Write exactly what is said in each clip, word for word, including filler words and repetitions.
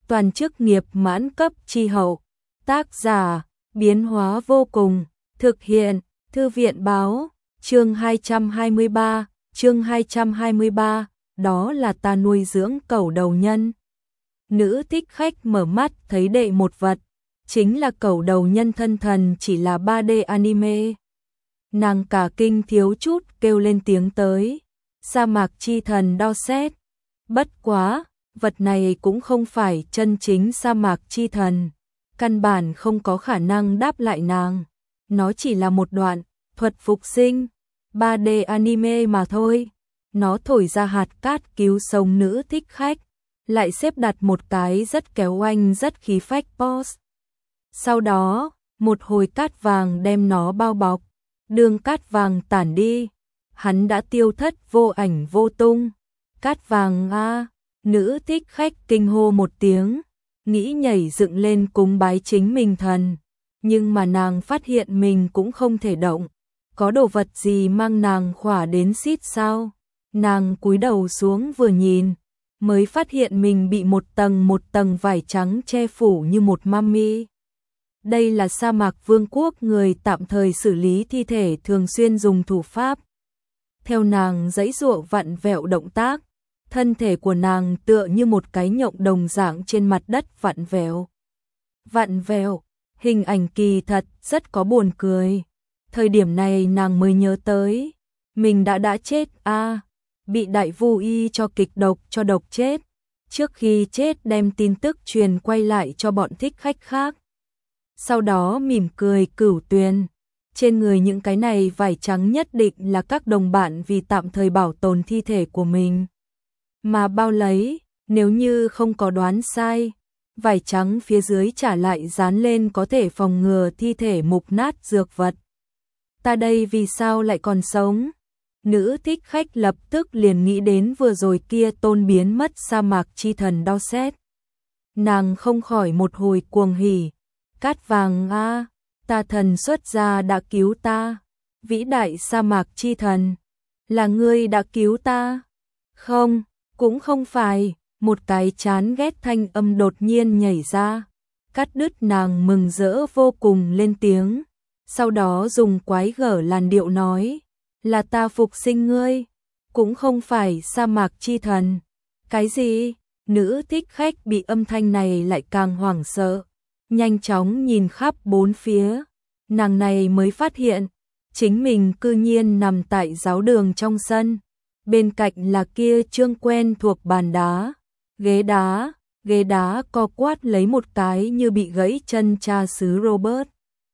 toàn chức nghiệp mãn cấp chi hậu. Tác giả, biến hóa vô cùng, thực hiện, thư viện báo, chương hai trăm hai mươi ba, chương hai trăm hai mươi ba, đó là ta nuôi dưỡng cẩu đầu nhân. Nữ thích khách mở mắt thấy đệ một vật, chính là cẩu đầu nhân thân thần chỉ là ba D anime. Nàng cả kinh thiếu chút kêu lên tiếng tới, sa mạc chi thần Dorset. Bất quá, vật này cũng không phải chân chính sa mạc chi thần, căn bản không có khả năng đáp lại nàng. Nó chỉ là một đoạn thuật phục sinh ba D anime mà thôi. Nó thổi ra hạt cát cứu sống nữ thích khách, lại xếp đặt một cái rất kéo oanh rất khí phách pose. Sau đó, một hồi cát vàng đem nó bao bọc, đường cát vàng tản đi, hắn đã tiêu thất vô ảnh vô tung. Cát vàng a, nữ thích khách kinh hô một tiếng, nghĩ nhảy dựng lên cúng bái chính mình thần, nhưng mà nàng phát hiện mình cũng không thể động, có đồ vật gì mang nàng khỏa đến xít sao? Nàng cúi đầu xuống vừa nhìn, mới phát hiện mình bị một tầng một tầng vải trắng che phủ như một mummy. Đây là sa mạc vương quốc người tạm thời xử lý thi thể thường xuyên dùng thủ pháp. Theo nàng giãy giụa vặn vẹo động tác, thân thể của nàng tựa như một cái nhộng đồng dạng trên mặt đất vặn vẹo. Vặn vẹo, hình ảnh kỳ thật rất có buồn cười. Thời điểm này nàng mới nhớ tới, mình đã đã chết a, à, bị đại vu y cho kịch độc cho độc chết. Trước khi chết đem tin tức truyền quay lại cho bọn thích khách khác. Sau đó mỉm cười cửu tuyền, trên người những cái này vải trắng nhất định là các đồng bạn vì tạm thời bảo tồn thi thể của mình. Mà bao lấy, nếu như không có đoán sai, vải trắng phía dưới trả lại dán lên có thể phòng ngừa thi thể mục nát dược vật. Ta đây vì sao lại còn sống? Nữ thích khách lập tức liền nghĩ đến vừa rồi kia tôn biến mất sa mạc chi thần Dorset. Nàng không khỏi một hồi cuồng hỉ. Cát vàng a, ta thần xuất gia đã cứu ta. Vĩ đại sa mạc chi thần, là ngươi đã cứu ta? Không, cũng không phải. Một cái chán ghét thanh âm đột nhiên nhảy ra, cắt đứt nàng mừng rỡ vô cùng lên tiếng. Sau đó dùng quái gở làn điệu nói, là ta phục sinh ngươi, cũng không phải sa mạc chi thần. Cái gì? Nữ thích khách bị âm thanh này lại càng hoảng sợ, nhanh chóng nhìn khắp bốn phía, nàng này mới phát hiện, chính mình cư nhiên nằm tại giáo đường trong sân, bên cạnh là kia trương quen thuộc bàn đá, ghế đá, ghế đá co quát lấy một cái như bị gãy chân cha xứ Robert.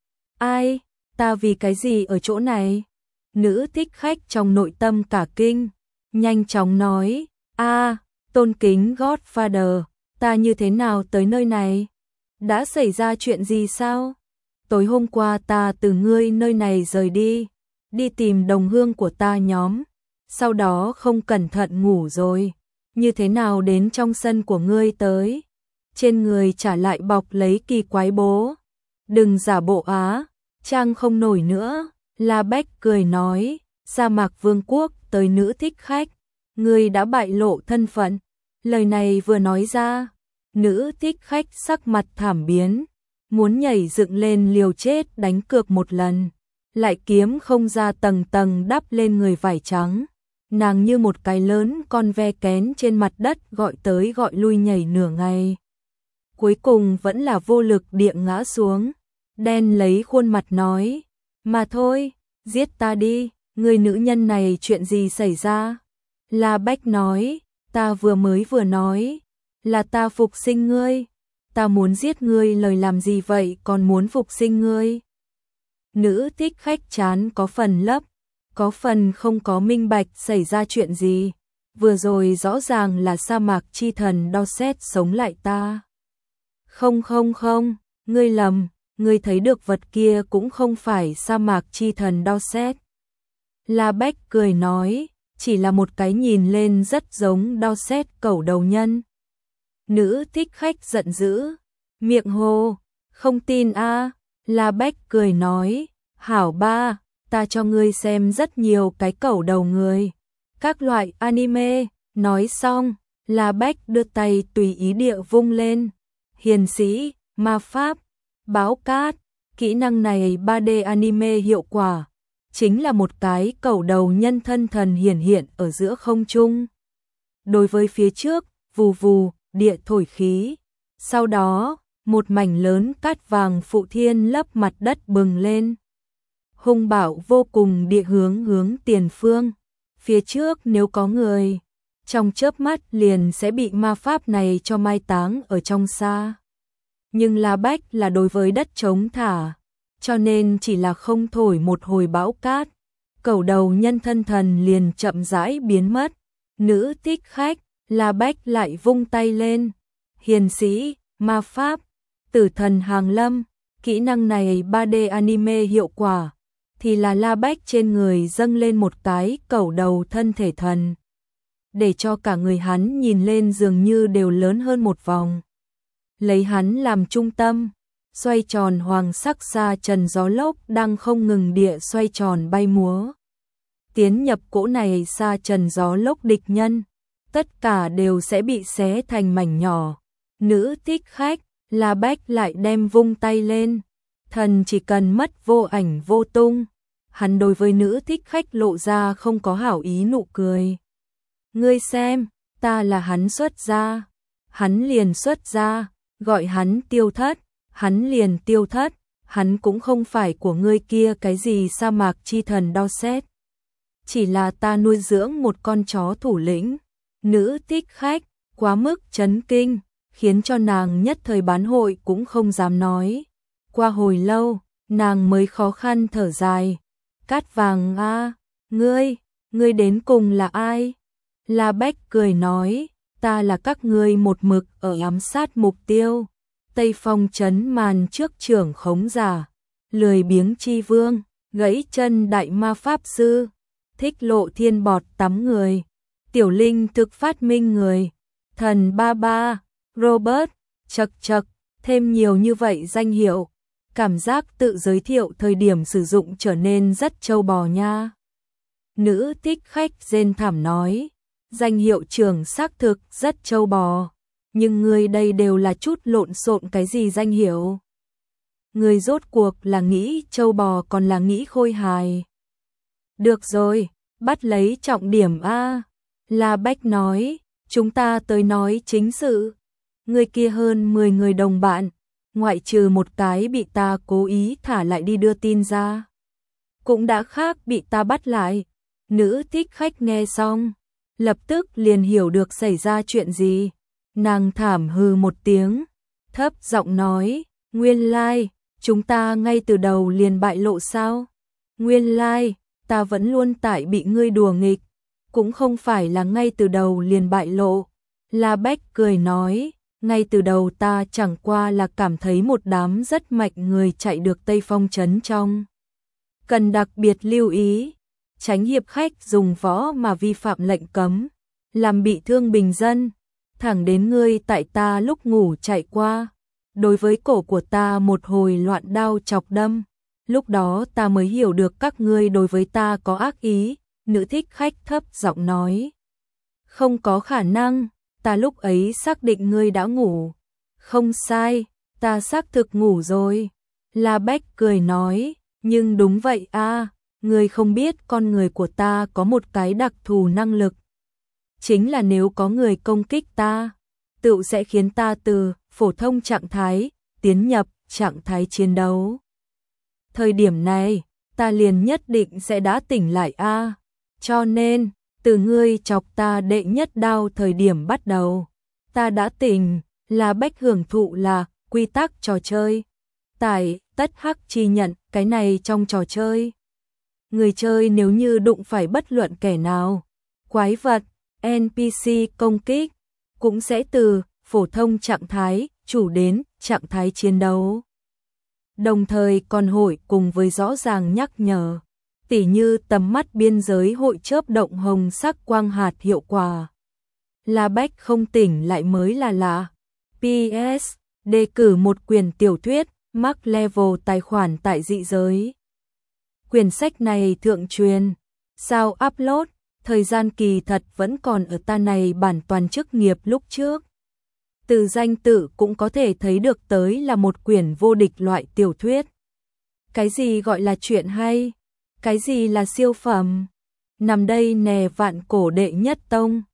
Ai? Ta vì cái gì ở chỗ này? Nữ thích khách trong nội tâm cả kinh, nhanh chóng nói, a, tôn kính Godfather, ta như thế nào tới nơi này? Đã xảy ra chuyện gì sao? Tối hôm qua ta từ ngươi nơi này rời đi, đi tìm đồng hương của ta nhóm, sau đó không cẩn thận ngủ rồi, như thế nào đến trong sân của ngươi tới? Trên người trả lại bọc lấy kỳ quái bố. Đừng giả bộ á, trang không nổi nữa. La Bách cười nói, sa mạc vương quốc tới nữ thích khách, ngươi đã bại lộ thân phận. Lời này vừa nói ra, nữ thích khách sắc mặt thảm biến, muốn nhảy dựng lên liều chết đánh cược một lần, lại kiếm không ra tầng tầng đắp lên người vải trắng. Nàng như một cái lớn con ve kén trên mặt đất gọi tới gọi lui nhảy nửa ngày. Cuối cùng vẫn là vô lực địa ngã xuống, đen lấy khuôn mặt nói, mà thôi, giết ta đi, người nữ nhân này chuyện gì xảy ra? La Bách nói, ta vừa mới vừa nói, là ta phục sinh ngươi, ta muốn giết ngươi lời làm gì vậy còn muốn phục sinh ngươi? Nữ thích khách chán có phần lấp, có phần không có minh bạch xảy ra chuyện gì, vừa rồi rõ ràng là sa mạc chi thần Dorset sống lại ta. Không không không, ngươi lầm, ngươi thấy được vật kia cũng không phải sa mạc chi thần Dorset. La Bách cười nói, chỉ là một cái nhìn lên rất giống Dorset cẩu đầu nhân. Nữ thích khách giận dữ, miệng hô, không tin a. À. La Bách cười nói, hảo ba, ta cho ngươi xem rất nhiều cái cẩu đầu người, các loại anime. Nói xong, La Bách đưa tay tùy ý địa vung lên, hiền sĩ, ma pháp, bão cát. Kỹ năng này ba D anime hiệu quả, chính là một cái cẩu đầu nhân thân thần hiển hiện ở giữa không trung. Đối với phía trước, vù vù, địa thổi khí. Sau đó, một mảnh lớn cát vàng phụ thiên lấp mặt đất bừng lên. Hung bạo vô cùng địa hướng hướng tiền phương. Phía trước nếu có người, trong chớp mắt liền sẽ bị ma pháp này cho mai táng ở trong xa. Nhưng La Bách là đối với đất trống thả, cho nên chỉ là không thổi một hồi bão cát, cẩu đầu nhân thân thần liền chậm rãi biến mất. Nữ thích khách, La Bách lại vung tay lên. Hiền sĩ, ma pháp, tử thần hàng lâm. Kỹ năng này ba D anime hiệu quả, thì là La Bách trên người dâng lên một cái cẩu đầu thân thể thần, để cho cả người hắn nhìn lên dường như đều lớn hơn một vòng. Lấy hắn làm trung tâm, xoay tròn hoàng sắc sa trần gió lốc đang không ngừng địa xoay tròn bay múa. Tiến nhập cỗ này sa trần gió lốc địch nhân, tất cả đều sẽ bị xé thành mảnh nhỏ. Nữ thích khách, La Bách lại đem vung tay lên. Thần chỉ cần mất vô ảnh vô tung. Hắn đối với nữ thích khách lộ ra không có hảo ý nụ cười. Ngươi xem, ta là hắn xuất ra. Hắn liền xuất ra, gọi hắn tiêu thất, hắn liền tiêu thất. Hắn cũng không phải của ngươi kia cái gì sa mạc chi thần đo xét. Chỉ là ta nuôi dưỡng một con chó thủ lĩnh. Nữ thích khách, quá mức chấn kinh, khiến cho nàng nhất thời bán hội cũng không dám nói. Qua hồi lâu, nàng mới khó khăn thở dài. Cát vàng a, à, ngươi, ngươi đến cùng là ai? La Bách cười nói, ta là các ngươi một mực ở ám sát mục tiêu. Tây Phong trấn màn trước trưởng khống giả, lười biếng chi vương, gãy chân đại ma pháp sư, thích lộ thiên bọt tắm người, tiểu linh thực phát minh người, thần ba ba, Robert, chật chật, thêm nhiều như vậy danh hiệu. Cảm giác tự giới thiệu thời điểm sử dụng trở nên rất trâu bò nha. Nữ thích khách rên thảm nói, danh hiệu trưởng xác thực rất trâu bò, nhưng người đây đều là chút lộn xộn cái gì danh hiệu. Người rốt cuộc là nghĩ trâu bò còn là nghĩ khôi hài. Được rồi, bắt lấy trọng điểm a. La Bách nói, chúng ta tới nói chính sự. Người kia hơn mười người đồng bạn, ngoại trừ một cái bị ta cố ý thả lại đi đưa tin ra, cũng đã khác bị ta bắt lại. Nữ thích khách nghe xong, lập tức liền hiểu được xảy ra chuyện gì. Nàng thảm hừ một tiếng, thấp giọng nói, nguyên lai, chúng ta ngay từ đầu liền bại lộ sao? Nguyên lai, ta vẫn luôn tại bị ngươi đùa nghịch, cũng không phải là ngay từ đầu liền bại lộ. La Bách cười nói, ngay từ đầu ta chẳng qua là cảm thấy một đám rất mạnh người chạy được Tây Phong trấn trong. Cần đặc biệt lưu ý, tránh hiệp khách dùng võ mà vi phạm lệnh cấm, làm bị thương bình dân, thẳng đến ngươi tại ta lúc ngủ chạy qua, đối với cổ của ta một hồi loạn đao chọc đâm, lúc đó ta mới hiểu được các ngươi đối với ta có ác ý. Nữ thích khách thấp giọng nói, không có khả năng, ta lúc ấy xác định ngươi đã ngủ. Không sai, ta xác thực ngủ rồi. La Bách cười nói, nhưng đúng vậy a, ngươi không biết con người của ta có một cái đặc thù năng lực. Chính là nếu có người công kích ta, tựu sẽ khiến ta từ phổ thông trạng thái tiến nhập trạng thái chiến đấu. Thời điểm này, ta liền nhất định sẽ đã tỉnh lại a. Cho nên, từ ngươi chọc ta đệ nhất đao thời điểm bắt đầu, ta đã tỉnh. La Bách hưởng thụ là quy tắc trò chơi. Tại tất hắc chi nhận cái này trong trò chơi. Người chơi nếu như đụng phải bất luận kẻ nào, quái vật, en pê xê công kích, cũng sẽ từ phổ thông trạng thái chủ đến trạng thái chiến đấu. Đồng thời còn hội cùng với rõ ràng nhắc nhở, tỉ như tầm mắt biên giới hội chớp động hồng sắc quang hạt hiệu quả. La Bách không tỉnh lại mới là lạ. pê ét. Đề cử một quyển tiểu thuyết, Max Level tài khoản tại dị giới. Quyển sách này thượng truyền, sao upload, thời gian kỳ thật vẫn còn ở ta này bản toàn chức nghiệp lúc trước. Từ danh tự cũng có thể thấy được tới là một quyển vô địch loại tiểu thuyết. Cái gì gọi là chuyện hay? Cái gì là siêu phẩm? Nằm đây nè vạn cổ đệ nhất tông.